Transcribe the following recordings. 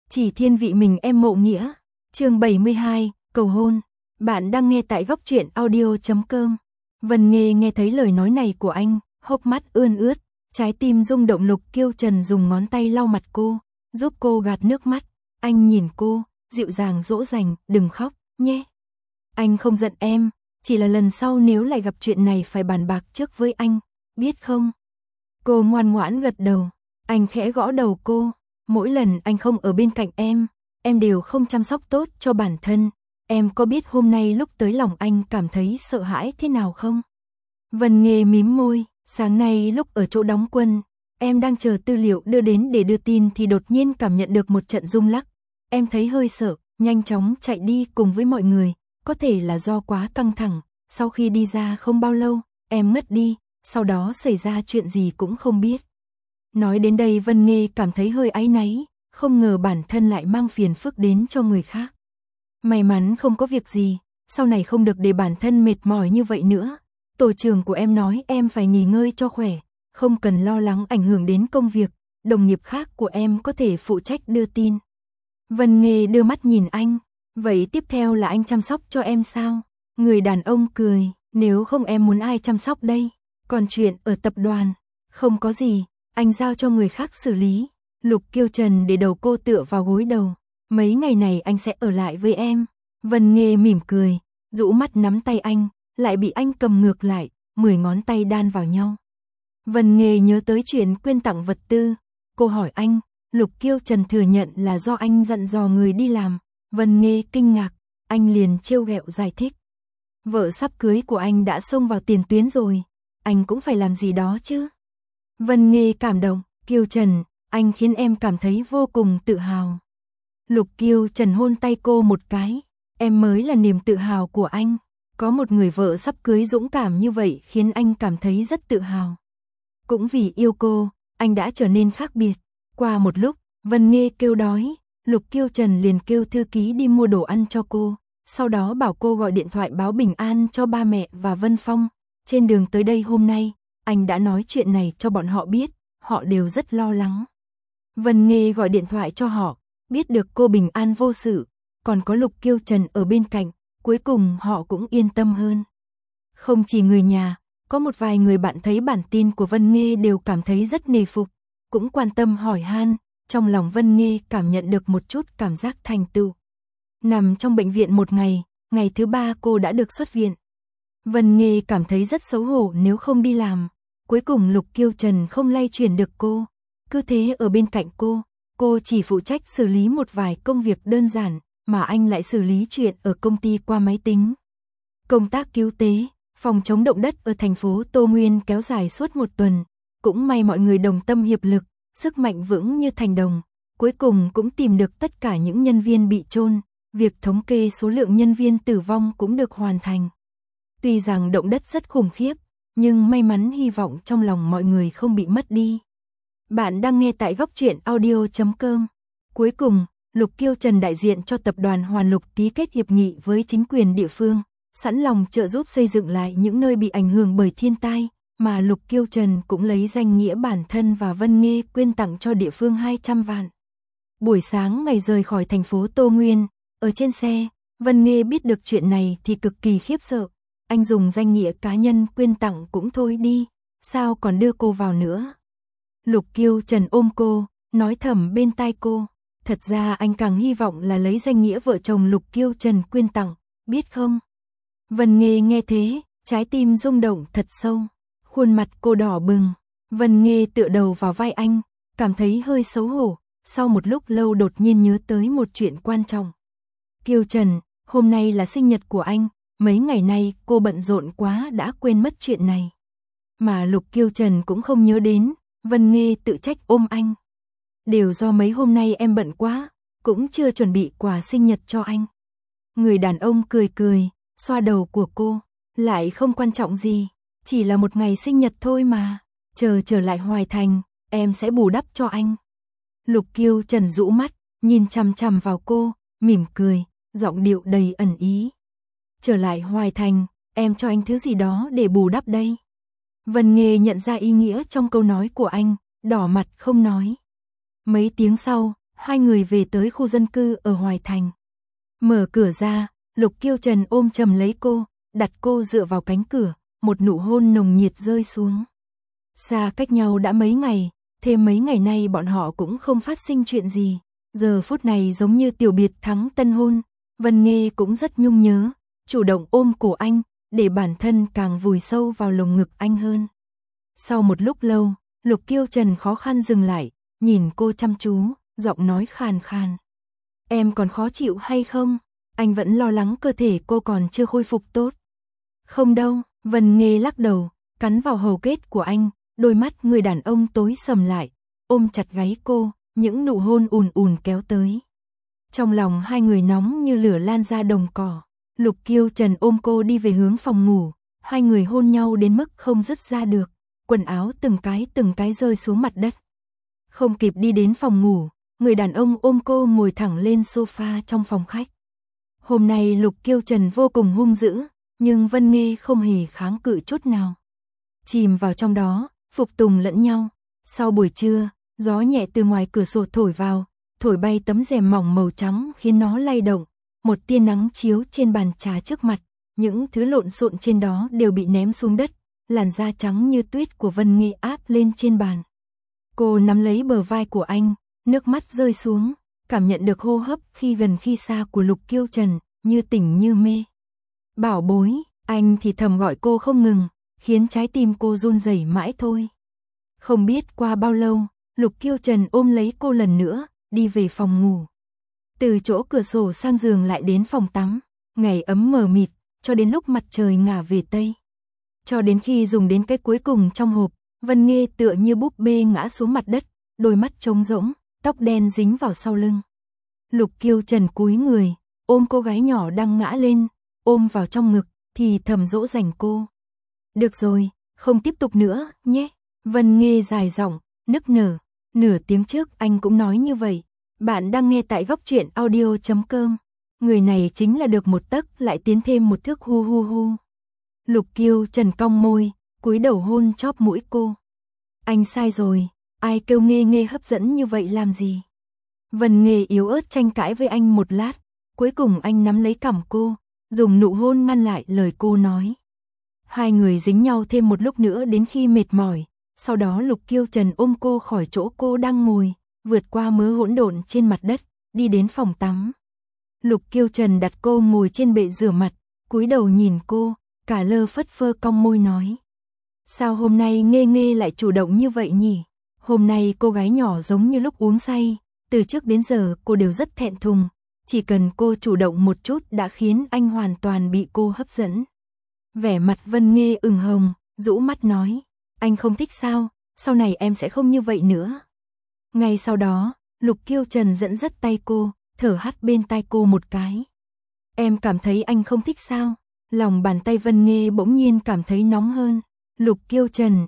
Chỉ thiên vị mình em mộ nghĩa. Chương 72, cầu hôn. Bạn đang nghe tại góc truyện audio.com. Vân Nghê nghe thấy lời nói này của anh, hốc mắt ươn ướt, trái tim rung động. Lục Kiêu Trần dùng ngón tay lau mặt cô, giúp cô gạt nước mắt. Anh nhìn cô, dịu dàng dỗ dành, đừng khóc, nhé. Anh không giận em, chỉ là lần sau nếu lại gặp chuyện này phải bàn bạc trước với anh, biết không? Cô ngoan ngoãn gật đầu, anh khẽ gõ đầu cô. Mỗi lần anh không ở bên cạnh em đều không chăm sóc tốt cho bản thân. Em có biết hôm nay lúc tới lòng anh cảm thấy sợ hãi thế nào không? Vân Nghê mím môi, sáng nay lúc ở chỗ đóng quân, em đang chờ tư liệu đưa đến để đưa tin thì đột nhiên cảm nhận được một trận rung lắc. Em thấy hơi sợ, nhanh chóng chạy đi cùng với mọi người, có thể là do quá căng thẳng. Sau khi đi ra không bao lâu, em ngất đi, sau đó xảy ra chuyện gì cũng không biết. Nói đến đây Vân Nghê cảm thấy hơi áy náy, không ngờ bản thân lại mang phiền phức đến cho người khác. May mắn không có việc gì, sau này không được để bản thân mệt mỏi như vậy nữa. Tổ trưởng của em nói em phải nghỉ ngơi cho khỏe, không cần lo lắng ảnh hưởng đến công việc, đồng nghiệp khác của em có thể phụ trách đưa tin. Vân Nghê đưa mắt nhìn anh, vậy tiếp theo là anh chăm sóc cho em sao? Người đàn ông cười, nếu không em muốn ai chăm sóc đây? Còn chuyện ở tập đoàn, không có gì, anh giao cho người khác xử lý. Lục Kiêu Trần để đầu cô tựa vào gối đầu, mấy ngày này anh sẽ ở lại với em. Vân Nghê mỉm cười, rũ mắt nắm tay anh, lại bị anh cầm ngược lại, 10 ngón tay đan vào nhau. Vân Nghê nhớ tới chuyện quyên tặng vật tư, cô hỏi anh, Lục Kiêu Trần thừa nhận là do anh dặn dò người đi làm. Vân Nghê kinh ngạc, anh liền trêu ghẹo giải thích. Vợ sắp cưới của anh đã xông vào tiền tuyến rồi, anh cũng phải làm gì đó chứ. Vân Nghê cảm động, Kiêu Trần, anh khiến em cảm thấy vô cùng tự hào. Lục Kiêu Trần hôn tay cô một cái, em mới là niềm tự hào của anh. Có một người vợ sắp cưới dũng cảm như vậy khiến anh cảm thấy rất tự hào. Cũng vì yêu cô, anh đã trở nên khác biệt. Qua một lúc, Vân Nghê kêu đói, Lục Kiêu Trần liền kêu thư ký đi mua đồ ăn cho cô, sau đó bảo cô gọi điện thoại báo bình an cho ba mẹ và Vân Phong. Trên đường tới đây hôm nay, anh đã nói chuyện này cho bọn họ biết, họ đều rất lo lắng. Vân Nghê gọi điện thoại cho họ, biết được cô bình an vô sự, còn có Lục Kiêu Trần ở bên cạnh, cuối cùng họ cũng yên tâm hơn. Không chỉ người nhà, có một vài người bạn thấy bản tin của Vân Nghê đều cảm thấy rất nể phục, cũng quan tâm hỏi han, trong lòng Vân Nghê cảm nhận được một chút cảm giác thành tựu. Nằm trong bệnh viện một ngày, ngày thứ 3 cô đã được xuất viện. Vân Nghê cảm thấy rất xấu hổ nếu không đi làm, cuối cùng Lục Kiêu Trần không lay chuyển được cô, cứ thế ở bên cạnh cô chỉ phụ trách xử lý một vài công việc đơn giản, mà anh lại xử lý chuyện ở công ty qua máy tính. Công tác cứu tế, phòng chống động đất ở thành phố Tô Nguyên kéo dài suốt một tuần, cũng may mọi người đồng tâm hiệp lực, sức mạnh vững như thành đồng, cuối cùng cũng tìm được tất cả những nhân viên bị chôn, việc thống kê số lượng nhân viên tử vong cũng được hoàn thành. Tuy rằng động đất rất khủng khiếp, nhưng may mắn hy vọng trong lòng mọi người không bị mất đi. Bạn đang nghe tại góc truyện audio.com. Cuối cùng, Lục Kiêu Trần đại diện cho tập đoàn Hoàn Lục ký kết hiệp nghị với chính quyền địa phương, sẵn lòng trợ giúp xây dựng lại những nơi bị ảnh hưởng bởi thiên tai, mà Lục Kiêu Trần cũng lấy danh nghĩa bản thân và Vân Nghê quyên tặng cho địa phương 200 vạn. Buổi sáng ngày rời khỏi thành phố Tô Nguyên, ở trên xe, Vân Nghê biết được chuyện này thì cực kỳ khiếp sợ. Anh dùng danh nghĩa cá nhân quyên tặng cũng thôi đi, sao còn đưa cô vào nữa. Lục Kiêu Trần ôm cô, nói thầm bên tai cô, thật ra anh càng hy vọng là lấy danh nghĩa vợ chồng Lục Kiêu Trần quyên tặng, biết không? Vân Nghê nghe thế, trái tim rung động thật sâu, khuôn mặt cô đỏ bừng. Vân Nghê tựa đầu vào vai anh, cảm thấy hơi xấu hổ, sau một lúc lâu đột nhiên nhớ tới một chuyện quan trọng. Kiêu Trần, hôm nay là sinh nhật của anh, mấy ngày nay cô bận rộn quá đã quên mất chuyện này. Mà Lục Kiêu Trần cũng không nhớ đến, Vân Nghê tự trách ôm anh. Đều do mấy hôm nay em bận quá, cũng chưa chuẩn bị quà sinh nhật cho anh. Người đàn ông cười cười, xoa đầu của cô, lại không quan trọng gì, chỉ là một ngày sinh nhật thôi mà, chờ trở lại Hoài Thành, em sẽ bù đắp cho anh. Lục Kiêu Trần rũ mắt, nhìn chằm chằm vào cô, mỉm cười, giọng điệu đầy ẩn ý. Trở lại Hoài Thành, em cho anh thứ gì đó để bù đắp đây. Vân Nghê nhận ra ý nghĩa trong câu nói của anh, đỏ mặt không nói. Mấy tiếng sau, hai người về tới khu dân cư ở Hoài Thành. Mở cửa ra, Lục Kiêu Trần ôm chầm lấy cô, đặt cô dựa vào cánh cửa, một nụ hôn nồng nhiệt rơi xuống. Xa cách nhau đã mấy ngày, thêm mấy ngày nay bọn họ cũng không phát sinh chuyện gì. Giờ phút này giống như tiểu biệt thắng tân hôn, Vân Nghê cũng rất nhung nhớ, chủ động ôm cổ anh, để bản thân càng vùi sâu vào lồng ngực anh hơn. Sau một lúc lâu, Lục Kiêu Trần khó khăn dừng lại, nhìn cô chăm chú, giọng nói khàn khàn. Em còn khó chịu hay không? Anh vẫn lo lắng cơ thể cô còn chưa khôi phục tốt. Không đâu, Vân Nghê lắc đầu, cắn vào hầu kết của anh, đôi mắt người đàn ông tối sầm lại, ôm chặt gáy cô, những nụ hôn ùn ùn kéo tới. Trong lòng hai người nóng như lửa lan ra đồng cỏ. Lục Kiêu Trần ôm cô đi về hướng phòng ngủ, hai người hôn nhau đến mức không dứt ra được, quần áo từng cái rơi xuống mặt đất. Không kịp đi đến phòng ngủ, người đàn ông ôm cô ngồi thẳng lên sofa trong phòng khách. Hôm nay Lục Kiêu Trần vô cùng hung dữ, nhưng Vân Nghê không hề kháng cự chút nào. Chìm vào trong đó, phục tùng lẫn nhau. Sau buổi trưa, gió nhẹ từ ngoài cửa sổ thổi vào, thổi bay tấm rèm mỏng màu trắng khiến nó lay động. Một tia nắng chiếu trên bàn trà trước mặt, những thứ lộn xộn trên đó đều bị ném xuống đất, làn da trắng như tuyết của Vân Nghê áp lên trên bàn. Cô nắm lấy bờ vai của anh, nước mắt rơi xuống, cảm nhận được hô hấp khi gần khi xa của Lục Kiêu Trần, như tỉnh như mê. Bảo bối, anh thì thầm gọi cô không ngừng, khiến trái tim cô run rẩy mãi thôi. Không biết qua bao lâu, Lục Kiêu Trần ôm lấy cô lần nữa, đi về phòng ngủ. Từ chỗ cửa sổ sang giường lại đến phòng tắm, ngày ấm mờ mịt, cho đến lúc mặt trời ngả về tây. Cho đến khi dùng đến cái cuối cùng trong hộp, Vân Nghê tựa như búp bê ngã xuống mặt đất, đôi mắt trống rỗng, tóc đen dính vào sau lưng. Lục Kiêu Trần cúi người, ôm cô gái nhỏ đang ngã lên, ôm vào trong ngực, thì thầm dỗ dành cô. Được rồi, không tiếp tục nữa, nhé. Vân Nghê dài giọng, nức nở. Nửa tiếng trước anh cũng nói như vậy. Bạn đang nghe tại góc truyện audio.com. Người này chính là được một tấc lại tiến thêm một thước hu hu hu. Lục Kiêu Trần cong môi, cúi đầu hôn chóp mũi cô. Anh sai rồi, ai kêu Nghê Nghê hấp dẫn như vậy làm gì? Vân Nghê yếu ớt tranh cãi với anh một lát, cuối cùng anh nắm lấy cằm cô, dùng nụ hôn ngăn lại lời cô nói. Hai người dính nhau thêm một lúc nữa đến khi mệt mỏi, sau đó Lục Kiêu Trần ôm cô khỏi chỗ cô đang ngồi, vượt qua mớ hỗn độn trên mặt đất, đi đến phòng tắm. Lục Kiêu Trần đặt cô ngồi trên bệ rửa mặt, cúi đầu nhìn cô, cả lơ phất phơ cong môi nói. Sao hôm nay Nghê Nghê lại chủ động như vậy nhỉ? Hôm nay cô gái nhỏ giống như lúc uống say, từ trước đến giờ cô đều rất thẹn thùng, chỉ cần cô chủ động một chút đã khiến anh hoàn toàn bị cô hấp dẫn. Vẻ mặt Vân Nghê ửng hồng, rũ mắt nói, anh không thích sao, sau này em sẽ không như vậy nữa. Ngay sau đó, Lục Kiêu Trần dẫn dắt tay cô, thở hắt bên tai cô một cái. Em cảm thấy anh không thích sao? Lòng bàn tay Vân Nghê bỗng nhiên cảm thấy nóng hơn. Lục Kiêu Trần,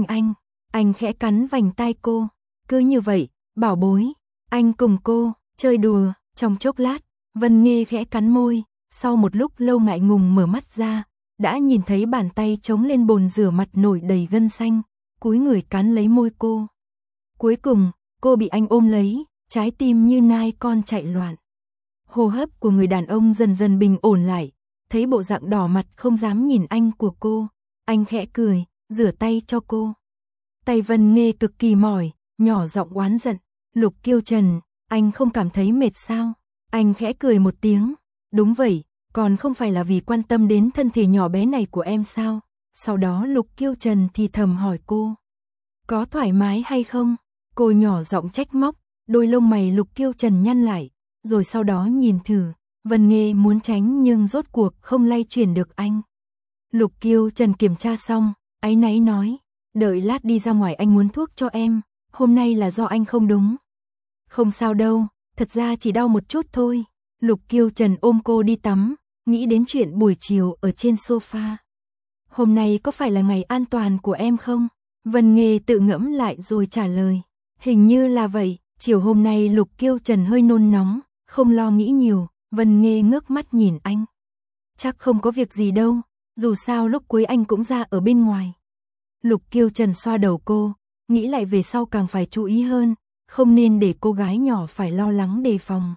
anh khẽ cắn vành tai cô. Cứ như vậy, bảo bối, anh cùng cô, chơi đùa. Trong chốc lát, Vân Nghê khẽ cắn môi, sau một lúc lâu ngại ngùng mở mắt ra, đã nhìn thấy bàn tay chống lên bồn rửa mặt nổi đầy gân xanh, cúi người cắn lấy môi cô. Cuối cùng, cô bị anh ôm lấy, trái tim như nai con chạy loạn. Hô hấp của người đàn ông dần dần bình ổn lại, thấy bộ dạng đỏ mặt không dám nhìn anh của cô, anh khẽ cười, rửa tay cho cô. Tay Vân Nghê cực kỳ mỏi, nhỏ giọng oán giận, Lục Kiêu Trần, anh không cảm thấy mệt sao? Anh khẽ cười một tiếng, đúng vậy, còn không phải là vì quan tâm đến thân thể nhỏ bé này của em sao? Sau đó Lục Kiêu Trần thì thầm hỏi cô, có thoải mái hay không? Cô nhỏ giọng trách móc, đôi lông mày Lục Kiêu Trần nhăn lại, rồi sau đó nhìn thử, Vân Nghê muốn tránh nhưng rốt cuộc không lay chuyển được anh. Lục Kiêu Trần kiểm tra xong, áy náy nói, đợi lát đi ra ngoài anh muốn thuốc cho em, hôm nay là do anh không đúng. Không sao đâu, thật ra chỉ đau một chút thôi. Lục Kiêu Trần ôm cô đi tắm, nghĩ đến chuyện buổi chiều ở trên sofa. Hôm nay có phải là ngày an toàn của em không? Vân Nghê tự ngẫm lại rồi trả lời, hình như là vậy. Chiều hôm nay Lục Kiêu Trần hơi nôn nóng, không lo nghĩ nhiều, Vân Nghê ngước mắt nhìn anh. Chắc không có việc gì đâu, dù sao lúc cuối anh cũng ra ở bên ngoài. Lục Kiêu Trần xoa đầu cô, nghĩ lại về sau càng phải chú ý hơn, không nên để cô gái nhỏ phải lo lắng đề phòng.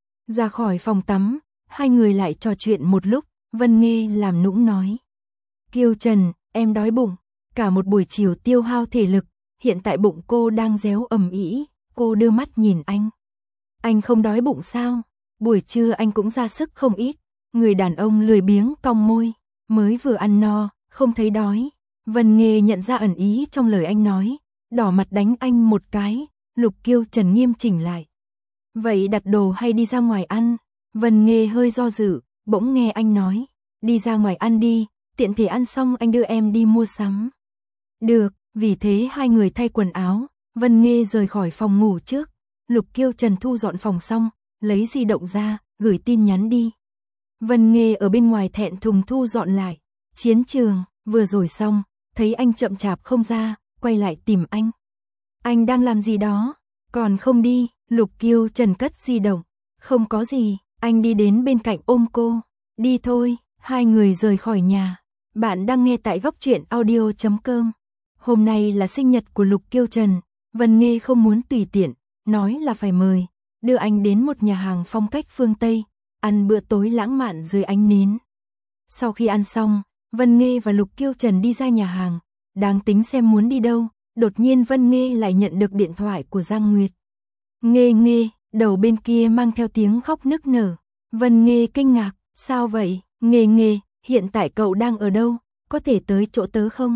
Ra khỏi phòng tắm, hai người lại trò chuyện một lúc, Vân Nghê làm nũng nói. Kiêu Trần, em đói bụng, cả một buổi chiều tiêu hao thể lực, hiện tại bụng cô đang réo ầm ĩ. Cô đưa mắt nhìn anh. Anh không đói bụng sao? Buổi trưa anh cũng ra sức không ít. Người đàn ông lười biếng cong môi, mới vừa ăn no, không thấy đói. Vân Nghê nhận ra ẩn ý trong lời anh nói, đỏ mặt đánh anh một cái. Lục Kiêu Trần nghiêm chỉnh lại. Vậy đặt đồ hay đi ra ngoài ăn? Vân Nghê hơi do dự, bỗng nghe anh nói. Đi ra ngoài ăn đi, tiện thể ăn xong anh đưa em đi mua sắm. Được, vì thế hai người thay quần áo, Vân Nghê rời khỏi phòng ngủ trước. Lục Kiêu Trần thu dọn phòng xong, lấy di động ra, gửi tin nhắn đi. Vân Nghê ở bên ngoài thẹn thùng thu dọn lại. Chiến trường, vừa rồi xong, thấy anh chậm chạp không ra, quay lại tìm anh. Anh đang làm gì đó? Còn không đi, Lục Kiêu Trần cất di động. Không có gì, anh đi đến bên cạnh ôm cô. Đi thôi, hai người rời khỏi nhà. Bạn đang nghe tại góc truyện audio.com. Hôm nay là sinh nhật của Lục Kiêu Trần. Vân Nghê không muốn tùy tiện, nói là phải mời, đưa anh đến một nhà hàng phong cách phương Tây, ăn bữa tối lãng mạn dưới ánh nến. Sau khi ăn xong, Vân Nghê và Lục Kiêu Trần đi ra nhà hàng, đang tính xem muốn đi đâu, đột nhiên Vân Nghê lại nhận được điện thoại của Giang Nguyệt. Nghê Nghê, đầu bên kia mang theo tiếng khóc nức nở. Vân Nghê kinh ngạc, sao vậy? Nghê Nghê, hiện tại cậu đang ở đâu, có thể tới chỗ tớ không?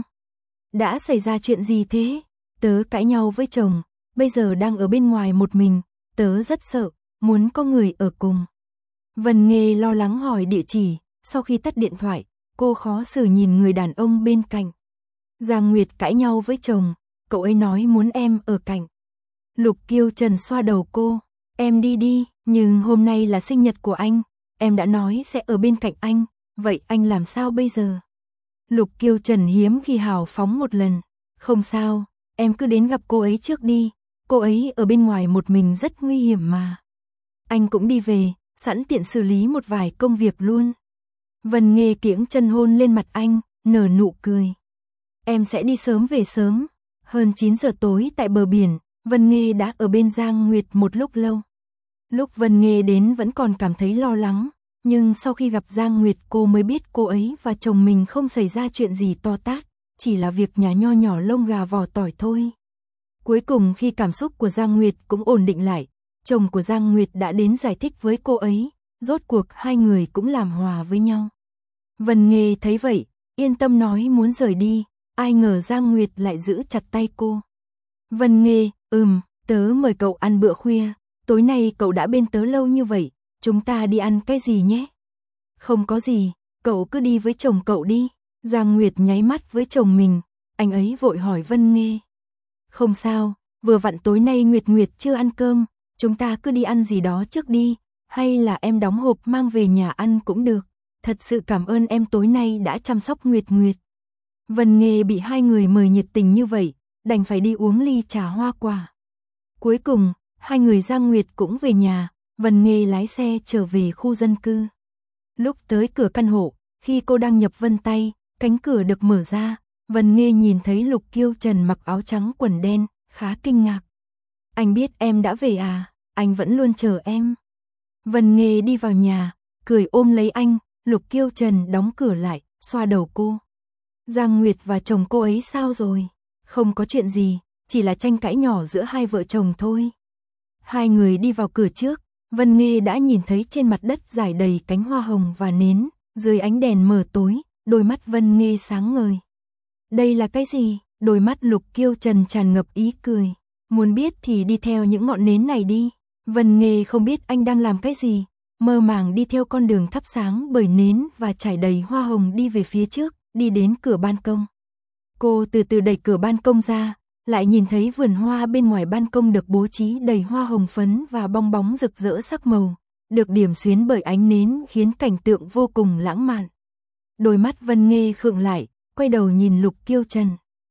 Đã xảy ra chuyện gì thế? Tớ cãi nhau với chồng, bây giờ đang ở bên ngoài một mình, tớ rất sợ, muốn có người ở cùng. Vân Nghê lo lắng hỏi địa chỉ, sau khi tắt điện thoại, cô khó xử nhìn người đàn ông bên cạnh. Giang Nguyệt cãi nhau với chồng, cậu ấy nói muốn em ở cạnh. Lục Kiêu Trần xoa đầu cô, em đi đi, nhưng hôm nay là sinh nhật của anh, em đã nói sẽ ở bên cạnh anh, vậy anh làm sao bây giờ? Lục Kiêu Trần hiếm khi hào phóng một lần, không sao, em cứ đến gặp cô ấy trước đi, cô ấy ở bên ngoài một mình rất nguy hiểm mà. Anh cũng đi về, sẵn tiện xử lý một vài công việc luôn. Vân Nghê kiễng chân hôn lên mặt anh, nở nụ cười. Em sẽ đi sớm về sớm. Hơn 9 giờ tối tại bờ biển, Vân Nghê đã ở bên Giang Nguyệt một lúc lâu. Lúc Vân Nghê đến vẫn còn cảm thấy lo lắng, nhưng sau khi gặp Giang Nguyệt cô mới biết cô ấy và chồng mình không xảy ra chuyện gì to tát, chỉ là việc nhà nho nhỏ lông gà vỏ tỏi thôi. Cuối cùng khi cảm xúc của Giang Nguyệt cũng ổn định lại, chồng của Giang Nguyệt đã đến giải thích với cô ấy, rốt cuộc hai người cũng làm hòa với nhau. Vân Nghê thấy vậy, yên tâm nói muốn rời đi, ai ngờ Giang Nguyệt lại giữ chặt tay cô. Vân Nghê, tớ mời cậu ăn bữa khuya, tối nay cậu đã bên tớ lâu như vậy, chúng ta đi ăn cái gì nhé? Không có gì, cậu cứ đi với chồng cậu đi. Giang Nguyệt nháy mắt với chồng mình, anh ấy vội hỏi Vân Nghê. Không sao, vừa vặn tối nay Nguyệt Nguyệt chưa ăn cơm, chúng ta cứ đi ăn gì đó trước đi, hay là em đóng hộp mang về nhà ăn cũng được. Thật sự cảm ơn em tối nay đã chăm sóc Nguyệt Nguyệt. Vân Nghê bị hai người mời nhiệt tình như vậy, đành phải đi uống ly trà hoa quả. Cuối cùng, hai người Giang Nguyệt cũng về nhà, Vân Nghê lái xe trở về khu dân cư. Lúc tới cửa căn hộ, khi cô đang nhập vân tay, cánh cửa được mở ra, Vân Nghê nhìn thấy Lục Kiêu Trần mặc áo trắng quần đen, khá kinh ngạc. Anh biết em đã về à, anh vẫn luôn chờ em. Vân Nghê đi vào nhà, cười ôm lấy anh, Lục Kiêu Trần đóng cửa lại, xoa đầu cô. Giang Nguyệt và chồng cô ấy sao rồi? Không có chuyện gì, chỉ là tranh cãi nhỏ giữa hai vợ chồng thôi. Hai người đi vào cửa trước, Vân Nghê đã nhìn thấy trên mặt đất rải đầy cánh hoa hồng và nến, dưới ánh đèn mờ tối, đôi mắt Vân Nghê sáng ngời. Đây là cái gì? Đôi mắt Lục Kiêu Trần tràn ngập ý cười. Muốn biết thì đi theo những ngọn nến này đi. Vân Nghê không biết anh đang làm cái gì, mơ màng đi theo con đường thắp sáng bởi nến và trải đầy hoa hồng đi về phía trước, đi đến cửa ban công. Cô từ từ đẩy cửa ban công ra, lại nhìn thấy vườn hoa bên ngoài ban công được bố trí đầy hoa hồng phấn và bong bóng rực rỡ sắc màu, được điểm xuyến bởi ánh nến khiến cảnh tượng vô cùng lãng mạn. Đôi mắt Vân Nghê khựng lại, quay đầu nhìn Lục Kiêu Trần.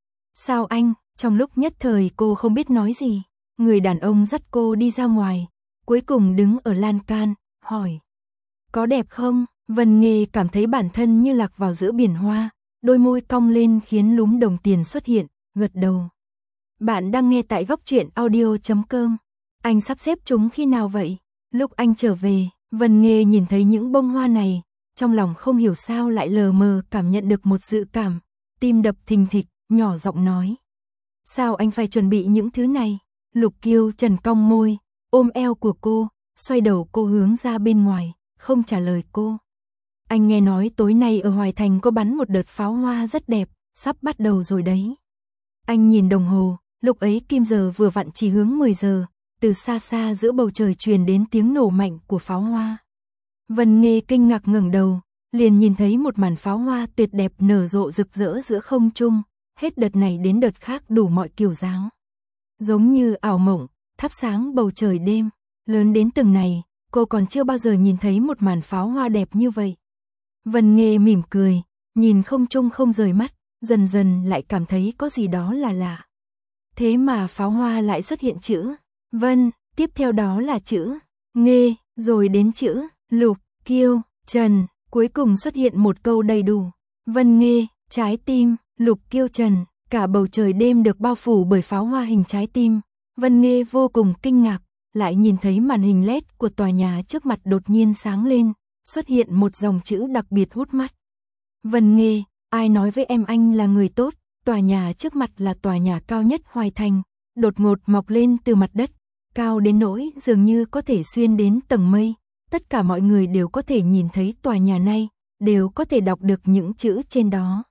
Sao anh? Trong lúc nhất thời cô không biết nói gì, người đàn ông dắt cô đi ra ngoài, cuối cùng đứng ở lan can, hỏi. Có đẹp không? Vân Nghê cảm thấy bản thân như lạc vào giữa biển hoa, đôi môi cong lên khiến lúm đồng tiền xuất hiện, gật đầu. Bạn đang nghe tại góc truyện audio.com. Anh sắp xếp chúng khi nào vậy? Lúc anh trở về, Vân Nghê nhìn thấy những bông hoa này, trong lòng không hiểu sao lại lờ mờ cảm nhận được một dự cảm, tim đập thình thịch, nhỏ giọng nói. Sao anh phải chuẩn bị những thứ này? Lục Kiêu Trần cong môi, ôm eo của cô, xoay đầu cô hướng ra bên ngoài, không trả lời cô. Anh nghe nói tối nay ở Hoài Thành có bắn một đợt pháo hoa rất đẹp, sắp bắt đầu rồi đấy. Anh nhìn đồng hồ, lúc ấy kim giờ vừa vặn chỉ hướng 10 giờ, từ xa xa giữa bầu trời truyền đến tiếng nổ mạnh của pháo hoa. Vân Nghê kinh ngạc ngẩng đầu, liền nhìn thấy một màn pháo hoa tuyệt đẹp nở rộ rực rỡ giữa không trung, hết đợt này đến đợt khác đủ mọi kiểu dáng. Giống như ảo mộng, thắp sáng bầu trời đêm, lớn đến từng này, cô còn chưa bao giờ nhìn thấy một màn pháo hoa đẹp như vậy. Vân Nghê mỉm cười, nhìn không trung không rời mắt, dần dần lại cảm thấy có gì đó là lạ. Thế mà pháo hoa lại xuất hiện chữ Vân, tiếp theo đó là chữ Nghê, rồi đến chữ Lục, Kiêu, Trần, cuối cùng xuất hiện một câu đầy đủ. Vân Nghê, trái tim, Lục Kiêu Trần, cả bầu trời đêm được bao phủ bởi pháo hoa hình trái tim. Vân Nghê vô cùng kinh ngạc, lại nhìn thấy màn hình LED của tòa nhà trước mặt đột nhiên sáng lên, xuất hiện một dòng chữ đặc biệt hút mắt. Vân Nghê, ai nói với em anh là người tốt? Tòa nhà trước mặt là tòa nhà cao nhất Hoài Thành, đột ngột mọc lên từ mặt đất, cao đến nỗi dường như có thể xuyên đến tầng mây. Tất cả mọi người đều có thể nhìn thấy tòa nhà này, đều có thể đọc được những chữ trên đó.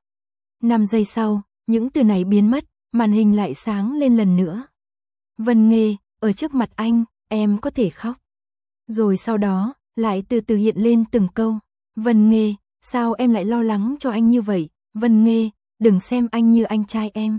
5 giây sau, những từ này biến mất, màn hình lại sáng lên lần nữa. Vân Nghê, ở trước mặt anh, em có thể khóc. Rồi sau đó, lại từ từ hiện lên từng câu. Vân Nghê, sao em lại lo lắng cho anh như vậy? Vân Nghê, đừng xem anh như anh trai em.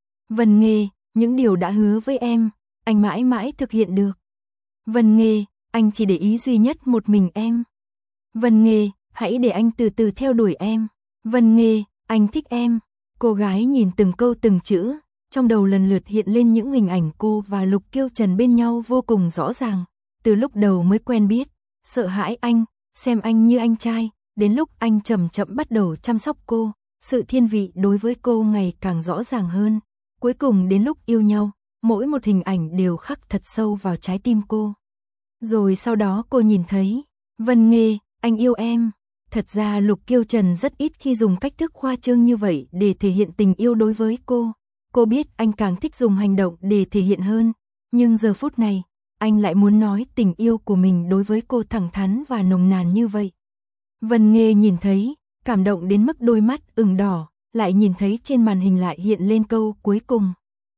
Vân Nghê, những điều đã hứa với em, anh mãi mãi thực hiện được. Vân Nghê, anh chỉ để ý duy nhất một mình em. Vân Nghê, hãy để anh từ từ theo đuổi em. Vân Nghê, anh thích em. Cô gái nhìn từng câu từng chữ, trong đầu lần lượt hiện lên những hình ảnh cô và Lục Kiêu Trần bên nhau vô cùng rõ ràng. Từ lúc đầu mới quen biết, sợ hãi anh, xem anh như anh trai, đến lúc anh chậm chậm bắt đầu chăm sóc cô, sự thiên vị đối với cô ngày càng rõ ràng hơn. Cuối cùng đến lúc yêu nhau, mỗi một hình ảnh đều khắc thật sâu vào trái tim cô. Rồi sau đó cô nhìn thấy, Vân Nghê, anh yêu em. Thật ra Lục Kiêu Trần rất ít khi dùng cách thức khoa trương như vậy để thể hiện tình yêu đối với cô. Cô biết anh càng thích dùng hành động để thể hiện hơn, nhưng giờ phút này, anh lại muốn nói tình yêu của mình đối với cô thẳng thắn và nồng nàn như vậy. Vân Nghê nhìn thấy, cảm động đến mức đôi mắt ửng đỏ, lại nhìn thấy trên màn hình lại hiện lên câu cuối cùng.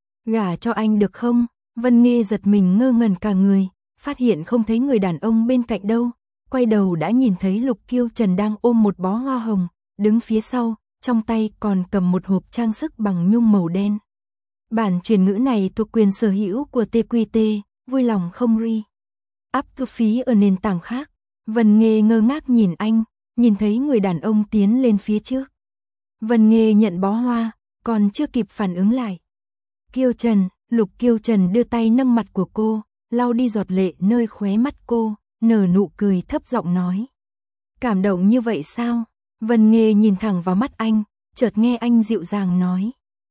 Gả cho anh được không? Vân Nghê giật mình ngơ ngẩn cả người, phát hiện không thấy người đàn ông bên cạnh đâu. Quay đầu đã nhìn thấy Lục Kiêu Trần đang ôm một bó hoa hồng, đứng phía sau, trong tay còn cầm một hộp trang sức bằng nhung màu đen. Bản truyền ngữ này thuộc quyền sở hữu của TQT, vui lòng không ri. Up thu phí ở nền tảng khác. Vân Nghê ngơ ngác nhìn anh, nhìn thấy người đàn ông tiến lên phía trước. Vân Nghê nhận bó hoa, còn chưa kịp phản ứng lại. Kiêu Trần, Lục Kiêu Trần đưa tay nâng mặt của cô, lau đi giọt lệ nơi khóe mắt cô, nở nụ cười thấp giọng nói. Cảm động như vậy sao? Vân Nghê nhìn thẳng vào mắt anh, chợt nghe anh dịu dàng nói.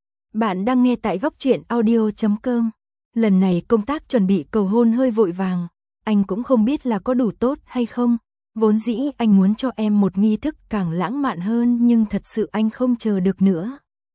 Bạn đang nghe tại góc truyện audio.com. Lần này công tác chuẩn bị cầu hôn hơi vội vàng, anh cũng không biết là có đủ tốt hay không. Vốn dĩ anh muốn cho em một nghi thức càng lãng mạn hơn nhưng thật sự anh không chờ được nữa.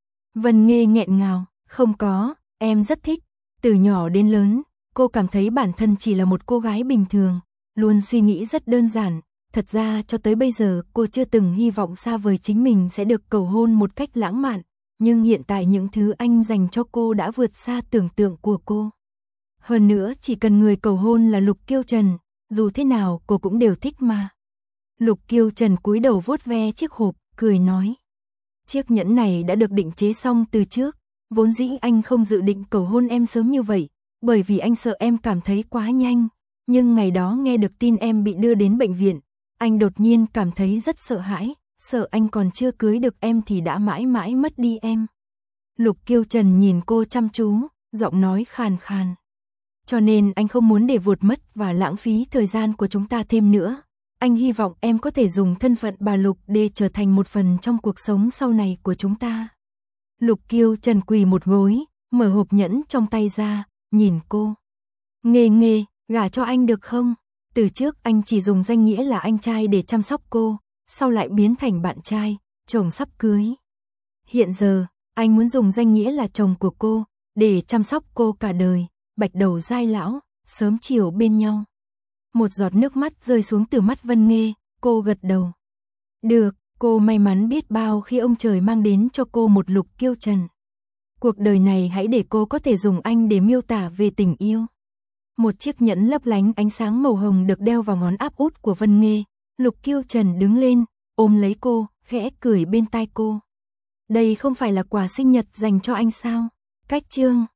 Vân Nghê nghẹn ngào, không có, em rất thích. Từ nhỏ đến lớn, cô cảm thấy bản thân chỉ là một cô gái bình thường, luôn suy nghĩ rất đơn giản. Thật ra cho tới bây giờ cô chưa từng hy vọng xa vời chính mình sẽ được cầu hôn một cách lãng mạn. Nhưng hiện tại những thứ anh dành cho cô đã vượt xa tưởng tượng của cô. Hơn nữa chỉ cần người cầu hôn là Lục Kiêu Trần, dù thế nào cô cũng đều thích mà. Lục Kiêu Trần cúi đầu vuốt ve chiếc hộp, cười nói. Chiếc nhẫn này đã được định chế xong từ trước, vốn dĩ anh không dự định cầu hôn em sớm như vậy, bởi vì anh sợ em cảm thấy quá nhanh. Nhưng ngày đó nghe được tin em bị đưa đến bệnh viện, anh đột nhiên cảm thấy rất sợ hãi, sợ anh còn chưa cưới được em thì đã mãi mãi mất đi em. Lục Kiêu Trần nhìn cô chăm chú, giọng nói khàn khàn. Cho nên anh không muốn để vụt mất và lãng phí thời gian của chúng ta thêm nữa. Anh hy vọng em có thể dùng thân phận bà Lục để trở thành một phần trong cuộc sống sau này của chúng ta. Lục Kiêu Trần quỳ một gối, mở hộp nhẫn trong tay ra, nhìn cô. Nghê, gả cho anh được không? Từ trước anh chỉ dùng danh nghĩa là anh trai để chăm sóc cô, sau lại biến thành bạn trai, chồng sắp cưới. Hiện giờ, anh muốn dùng danh nghĩa là chồng của cô, để chăm sóc cô cả đời, bạch đầu dai lão, sớm chiều bên nhau. Một giọt nước mắt rơi xuống từ mắt Vân Nghê, cô gật đầu. Được, cô may mắn biết bao khi ông trời mang đến cho cô một Lục Kiêu Trần. Cuộc đời này hãy để cô có thể dùng anh để miêu tả về tình yêu. Một chiếc nhẫn lấp lánh ánh sáng màu hồng được đeo vào ngón áp út của Vân Nghê. Lục Kiêu Trần đứng lên, ôm lấy cô, khẽ cười bên tai cô. Đây không phải là quà sinh nhật dành cho anh sao? Cách chương